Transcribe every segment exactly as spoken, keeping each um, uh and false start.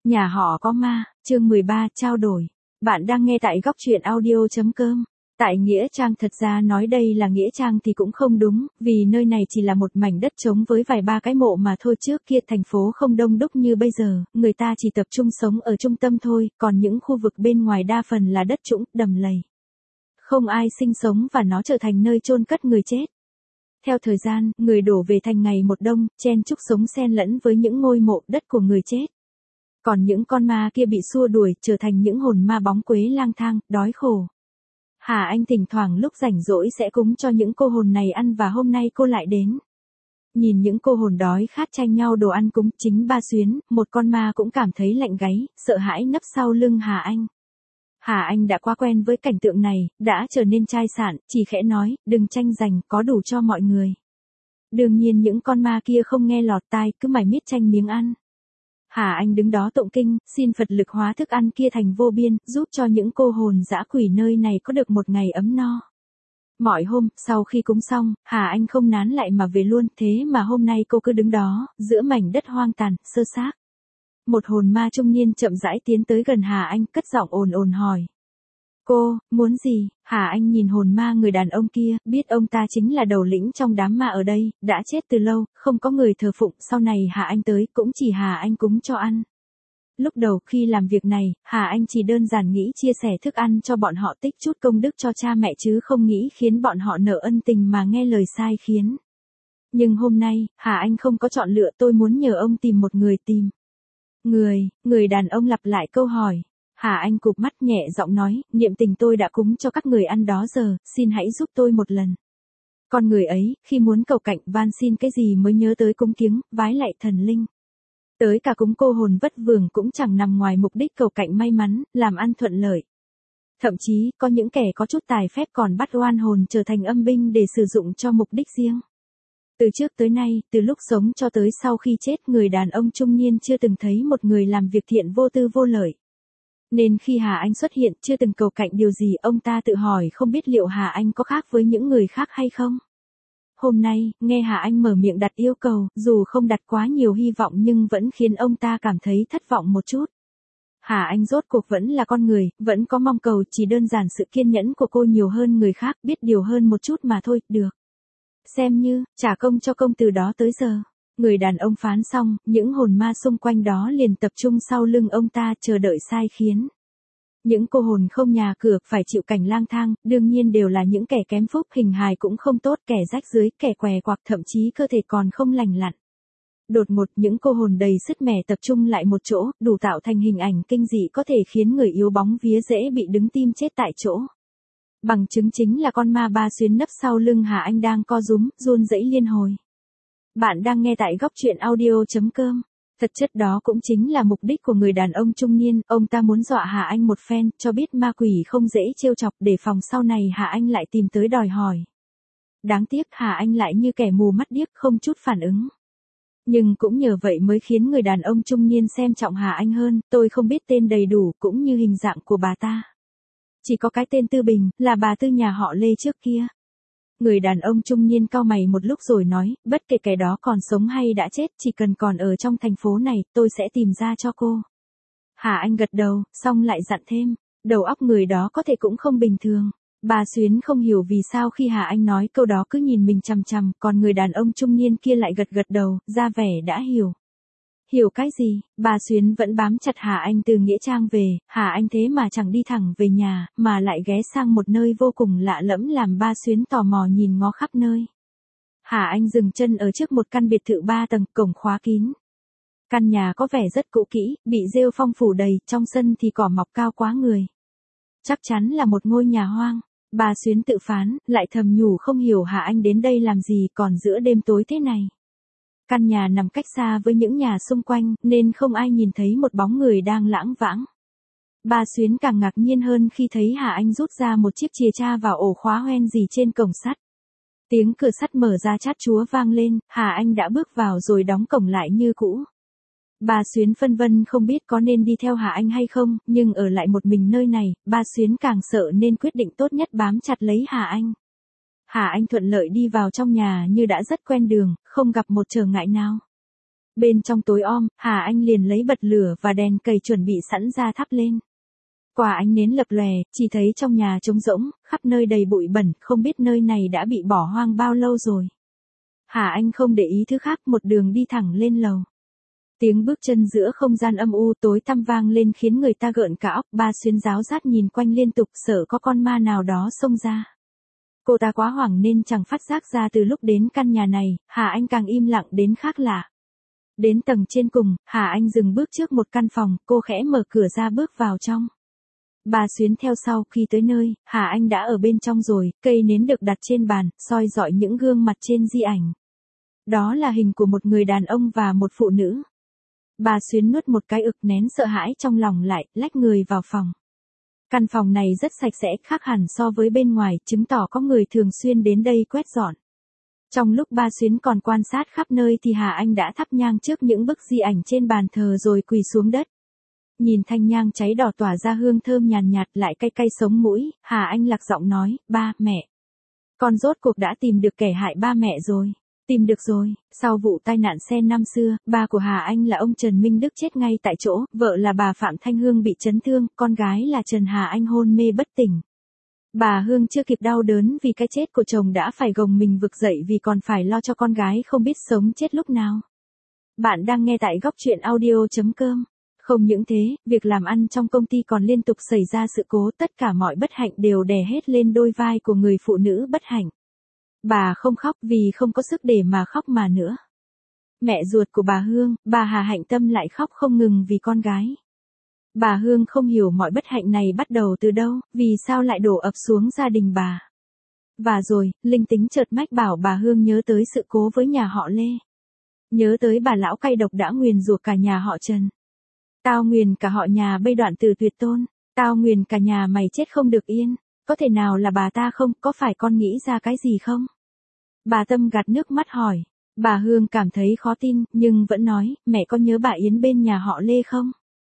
Nhà họ có ma, chương mười ba, trao đổi. Bạn đang nghe tại góc truyện audio.com. Tại Nghĩa Trang, thật ra nói đây là Nghĩa Trang thì cũng không đúng, vì nơi này chỉ là một mảnh đất trống với vài ba cái mộ mà thôi. Trước kia thành phố không đông đúc như bây giờ, người ta chỉ tập trung sống ở trung tâm thôi, còn những khu vực bên ngoài đa phần là đất trũng, đầm lầy. Không ai sinh sống và nó trở thành nơi chôn cất người chết. Theo thời gian, người đổ về thành ngày một đông, chen chúc sống xen lẫn với những ngôi mộ đất của người chết. Còn những con ma kia bị xua đuổi, trở thành những hồn ma bóng quế lang thang, đói khổ. Hà Anh thỉnh thoảng lúc rảnh rỗi sẽ cúng cho những cô hồn này ăn và hôm nay cô lại đến. Nhìn những cô hồn đói khát tranh nhau đồ ăn cúng, chính Ba Xuyến, một con ma cũng cảm thấy lạnh gáy, sợ hãi nấp sau lưng Hà Anh. Hà Anh đã quá quen với cảnh tượng này, đã trở nên chai sạn, chỉ khẽ nói, đừng tranh giành, có đủ cho mọi người. Đương nhiên những con ma kia không nghe lọt tai, cứ mải miết tranh miếng ăn. Hà Anh đứng đó tụng kinh, xin Phật lực hóa thức ăn kia thành vô biên, giúp cho những cô hồn dã quỷ nơi này có được một ngày ấm no. Mọi hôm, sau khi cúng xong, Hà Anh không nán lại mà về luôn, thế mà hôm nay cô cứ đứng đó, giữa mảnh đất hoang tàn, sơ xác. Một hồn ma trung niên chậm rãi tiến tới gần Hà Anh, cất giọng ồn ồn hỏi. Cô, muốn gì? Hà Anh nhìn hồn ma người đàn ông kia, biết ông ta chính là đầu lĩnh trong đám ma ở đây, đã chết từ lâu, không có người thờ phụng, sau này Hà Anh tới, cũng chỉ Hà Anh cúng cho ăn. Lúc đầu khi làm việc này, Hà Anh chỉ đơn giản nghĩ chia sẻ thức ăn cho bọn họ, tích chút công đức cho cha mẹ chứ không nghĩ khiến bọn họ nợ ân tình mà nghe lời sai khiến. Nhưng hôm nay, Hà Anh không có chọn lựa, tôi muốn nhờ ông tìm một người. Tìm người, người đàn ông lặp lại câu hỏi. Hà Anh cụp mắt nhẹ giọng nói, niệm tình tôi đã cúng cho các người ăn đó giờ, xin hãy giúp tôi một lần. Con người ấy, khi muốn cầu cạnh van xin cái gì mới nhớ tới cúng kiếng, vái lạy thần linh. Tới cả cúng cô hồn vất vưởng cũng chẳng nằm ngoài mục đích cầu cạnh may mắn, làm ăn thuận lợi. Thậm chí, có những kẻ có chút tài phép còn bắt oan hồn trở thành âm binh để sử dụng cho mục đích riêng. Từ trước tới nay, từ lúc sống cho tới sau khi chết, người đàn ông trung niên chưa từng thấy một người làm việc thiện vô tư vô lợi. Nên khi Hà Anh xuất hiện chưa từng cầu cạnh điều gì, ông ta tự hỏi không biết liệu Hà Anh có khác với những người khác hay không. Hôm nay, nghe Hà Anh mở miệng đặt yêu cầu, dù không đặt quá nhiều hy vọng nhưng vẫn khiến ông ta cảm thấy thất vọng một chút. Hà Anh rốt cuộc vẫn là con người, vẫn có mong cầu, chỉ đơn giản sự kiên nhẫn của cô nhiều hơn người khác, biết điều hơn một chút mà thôi, được. Xem như, trả công cho công từ đó tới giờ. Người đàn ông phán xong, những hồn ma xung quanh đó liền tập trung sau lưng ông ta chờ đợi sai khiến. Những cô hồn không nhà cửa, phải chịu cảnh lang thang, đương nhiên đều là những kẻ kém phúc, hình hài cũng không tốt, kẻ rách rưới, kẻ què quạc, thậm chí cơ thể còn không lành lặn. Đột ngột những cô hồn đầy sứt mẻ tập trung lại một chỗ, đủ tạo thành hình ảnh kinh dị có thể khiến người yếu bóng vía dễ bị đứng tim chết tại chỗ. Bằng chứng chính là con ma Ba Xuyến nấp sau lưng Hà Anh đang co rúm, run rẩy liên hồi. Bạn đang nghe tại góc truyện audio.com. Thật chất đó cũng chính là mục đích của người đàn ông trung niên, ông ta muốn dọa Hà Anh một phen, cho biết ma quỷ không dễ trêu chọc, để phòng sau này Hà Anh lại tìm tới đòi hỏi. Đáng tiếc Hà Anh lại như kẻ mù mắt điếc, không chút phản ứng. Nhưng cũng nhờ vậy mới khiến người đàn ông trung niên xem trọng Hà Anh hơn, tôi không biết tên đầy đủ cũng như hình dạng của bà ta. Chỉ có cái tên Tư Bình, là bà Tư nhà họ Lê trước kia. Người đàn ông trung niên cau mày một lúc rồi nói, bất kể kẻ đó còn sống hay đã chết, chỉ cần còn ở trong thành phố này, tôi sẽ tìm ra cho cô. Hà Anh gật đầu, xong lại dặn thêm, đầu óc người đó có thể cũng không bình thường. Bà Xuyến không hiểu vì sao khi Hà Anh nói câu đó cứ nhìn mình chằm chằm, còn người đàn ông trung niên kia lại gật gật đầu, ra vẻ đã hiểu. Hiểu cái gì? Bà Xuyến vẫn bám chặt Hà Anh từ Nghĩa Trang về, Hà Anh thế mà chẳng đi thẳng về nhà, mà lại ghé sang một nơi vô cùng lạ lẫm làm Ba Xuyến tò mò nhìn ngó khắp nơi. Hà Anh dừng chân ở trước một căn biệt thự ba tầng, cổng khóa kín. Căn nhà có vẻ rất cũ kỹ, bị rêu phong phủ đầy, trong sân thì cỏ mọc cao quá người. Chắc chắn là một ngôi nhà hoang. Bà Xuyến tự phán, lại thầm nhủ không hiểu Hà Anh đến đây làm gì còn giữa đêm tối thế này. Căn nhà nằm cách xa với những nhà xung quanh, nên không ai nhìn thấy một bóng người đang lãng vãng. Bà Xuyến càng ngạc nhiên hơn khi thấy Hà Anh rút ra một chiếc chìa tra vào ổ khóa hoen gì trên cổng sắt. Tiếng cửa sắt mở ra chát chúa vang lên, Hà Anh đã bước vào rồi đóng cổng lại như cũ. Bà Xuyến phân vân không biết có nên đi theo Hà Anh hay không, nhưng ở lại một mình nơi này, bà Xuyến càng sợ nên quyết định tốt nhất bám chặt lấy Hà Anh. Hà Anh thuận lợi đi vào trong nhà như đã rất quen đường, không gặp một trở ngại nào. Bên trong tối om, Hà Anh liền lấy bật lửa và đèn cầy chuẩn bị sẵn ra thắp lên. Quả ánh nến lập lòe, chỉ thấy trong nhà trống rỗng, khắp nơi đầy bụi bẩn, không biết nơi này đã bị bỏ hoang bao lâu rồi. Hà Anh không để ý thứ khác, một đường đi thẳng lên lầu. Tiếng bước chân giữa không gian âm u tối tăm vang lên khiến người ta gợn cả óc. Ba Xuyến giáo giác nhìn quanh liên tục, sợ có con ma nào đó xông ra. Cô ta quá hoảng nên chẳng phát giác ra từ lúc đến căn nhà này, Hà Anh càng im lặng đến khác lạ. Đến tầng trên cùng, Hà Anh dừng bước trước một căn phòng, cô khẽ mở cửa ra bước vào trong. Bà Xuyến theo sau, khi tới nơi, Hà Anh đã ở bên trong rồi, cây nến được đặt trên bàn, soi rọi những gương mặt trên di ảnh. Đó là hình của một người đàn ông và một phụ nữ. Bà Xuyến nuốt một cái ực, nén sợ hãi trong lòng lại, lách người vào phòng. Căn phòng này rất sạch sẽ, khác hẳn so với bên ngoài, chứng tỏ có người thường xuyên đến đây quét dọn. Trong lúc Ba Xuyến còn quan sát khắp nơi thì Hà Anh đã thắp nhang trước những bức di ảnh trên bàn thờ rồi quỳ xuống đất. Nhìn thanh nhang cháy đỏ tỏa ra hương thơm nhàn nhạt, lại cay cay sống mũi, Hà Anh lạc giọng nói, ba, mẹ. Con rốt cuộc đã tìm được kẻ hại ba mẹ rồi. Tìm được rồi. Sau vụ tai nạn xe năm xưa, ba của Hà Anh là ông Trần Minh Đức chết ngay tại chỗ, vợ là bà Phạm Thanh Hương bị chấn thương, con gái là Trần Hà Anh hôn mê bất tỉnh. Bà Hương chưa kịp đau đớn vì cái chết của chồng đã phải gồng mình vực dậy vì còn phải lo cho con gái không biết sống chết lúc nào. Bạn đang nghe tại góc truyện audio chấm com. Không những thế, việc làm ăn trong công ty còn liên tục xảy ra sự cố, tất cả mọi bất hạnh đều đè hết lên đôi vai của người phụ nữ bất hạnh. Bà không khóc vì không có sức để mà khóc mà nữa. Mẹ ruột của bà Hương, bà Hà Hạnh Tâm lại khóc không ngừng vì con gái. Bà Hương không hiểu mọi bất hạnh này bắt đầu từ đâu, vì sao lại đổ ập xuống gia đình bà. Và rồi, linh tính chợt mách bảo bà Hương nhớ tới sự cố với nhà họ Lê. Nhớ tới bà lão cay độc đã nguyền rủa cả nhà họ Trần. Tao nguyền cả họ nhà bây đoạn từ tuyệt tôn, tao nguyền cả nhà mày chết không được yên, có thể nào là bà ta không, có phải con nghĩ ra cái gì không? Bà Tâm gạt nước mắt hỏi, bà Hương cảm thấy khó tin, nhưng vẫn nói, mẹ có nhớ bà Yến bên nhà họ Lê không?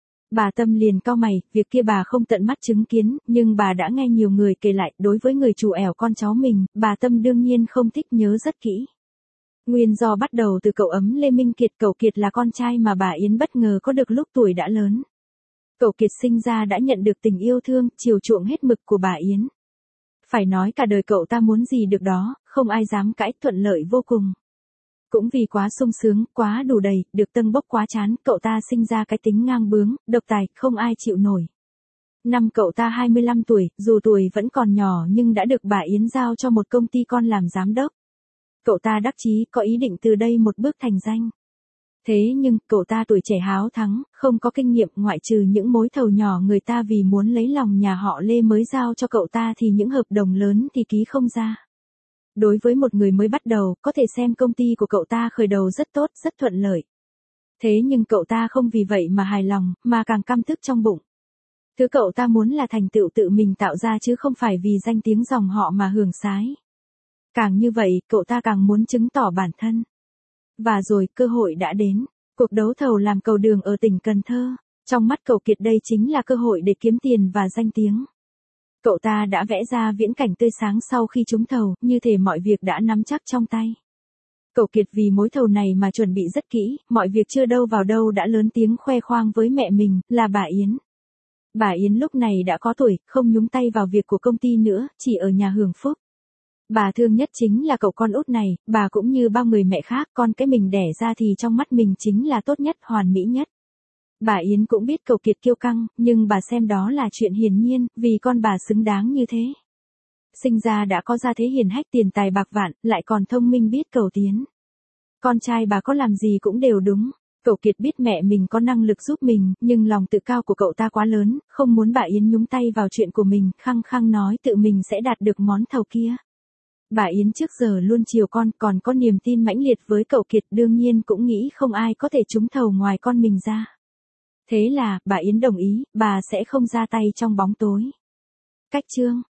Bà Tâm liền cau mày, việc kia bà không tận mắt chứng kiến, nhưng bà đã nghe nhiều người kể lại, đối với người chủ ẻo con cháu mình, bà Tâm đương nhiên không thích nhớ rất kỹ. Nguyên do bắt đầu từ cậu ấm Lê Minh Kiệt, cậu Kiệt là con trai mà bà Yến bất ngờ có được lúc tuổi đã lớn. Cậu Kiệt sinh ra đã nhận được tình yêu thương, chiều chuộng hết mực của bà Yến. Phải nói cả đời cậu ta muốn gì được đó, không ai dám cãi, thuận lợi vô cùng. Cũng vì quá sung sướng, quá đủ đầy, được tâng bốc quá chán, cậu ta sinh ra cái tính ngang bướng, độc tài, không ai chịu nổi. Năm cậu ta hai mươi lăm tuổi, dù tuổi vẫn còn nhỏ nhưng đã được bà Yến giao cho một công ty con làm giám đốc. Cậu ta đắc chí, có ý định từ đây một bước thành danh. Thế nhưng, cậu ta tuổi trẻ háo thắng, không có kinh nghiệm, ngoại trừ những mối thầu nhỏ người ta vì muốn lấy lòng nhà họ Lê mới giao cho cậu ta thì những hợp đồng lớn thì ký không ra. Đối với một người mới bắt đầu, có thể xem công ty của cậu ta khởi đầu rất tốt, rất thuận lợi. Thế nhưng cậu ta không vì vậy mà hài lòng, mà càng căm tức trong bụng. Thứ cậu ta muốn là thành tựu tự mình tạo ra chứ không phải vì danh tiếng dòng họ mà hưởng sái. Càng như vậy, cậu ta càng muốn chứng tỏ bản thân. Và rồi, cơ hội đã đến. Cuộc đấu thầu làm cầu đường ở tỉnh Cần Thơ. Trong mắt cậu Kiệt đây chính là cơ hội để kiếm tiền và danh tiếng. Cậu ta đã vẽ ra viễn cảnh tươi sáng sau khi trúng thầu, như thể mọi việc đã nắm chắc trong tay. Cậu Kiệt vì mối thầu này mà chuẩn bị rất kỹ, mọi việc chưa đâu vào đâu đã lớn tiếng khoe khoang với mẹ mình, là bà Yến. Bà Yến lúc này đã có tuổi, không nhúng tay vào việc của công ty nữa, chỉ ở nhà hưởng phúc. Bà thương nhất chính là cậu con út này, bà cũng như bao người mẹ khác, con cái mình đẻ ra thì trong mắt mình chính là tốt nhất, hoàn mỹ nhất. Bà Yến cũng biết cậu Kiệt kiêu căng, nhưng bà xem đó là chuyện hiển nhiên, vì con bà xứng đáng như thế. Sinh ra đã có gia thế hiền hách, tiền tài bạc vạn, lại còn thông minh biết cầu tiến. Con trai bà có làm gì cũng đều đúng. Cậu Kiệt biết mẹ mình có năng lực giúp mình, nhưng lòng tự cao của cậu ta quá lớn, không muốn bà Yến nhúng tay vào chuyện của mình, khăng khăng nói tự mình sẽ đạt được món thầu kia. Bà Yến trước giờ luôn chiều con, còn có niềm tin mãnh liệt với cậu Kiệt, đương nhiên cũng nghĩ không ai có thể trúng thầu ngoài con mình ra. Thế là, bà Yến đồng ý, bà sẽ không ra tay trong bóng tối. Cách chương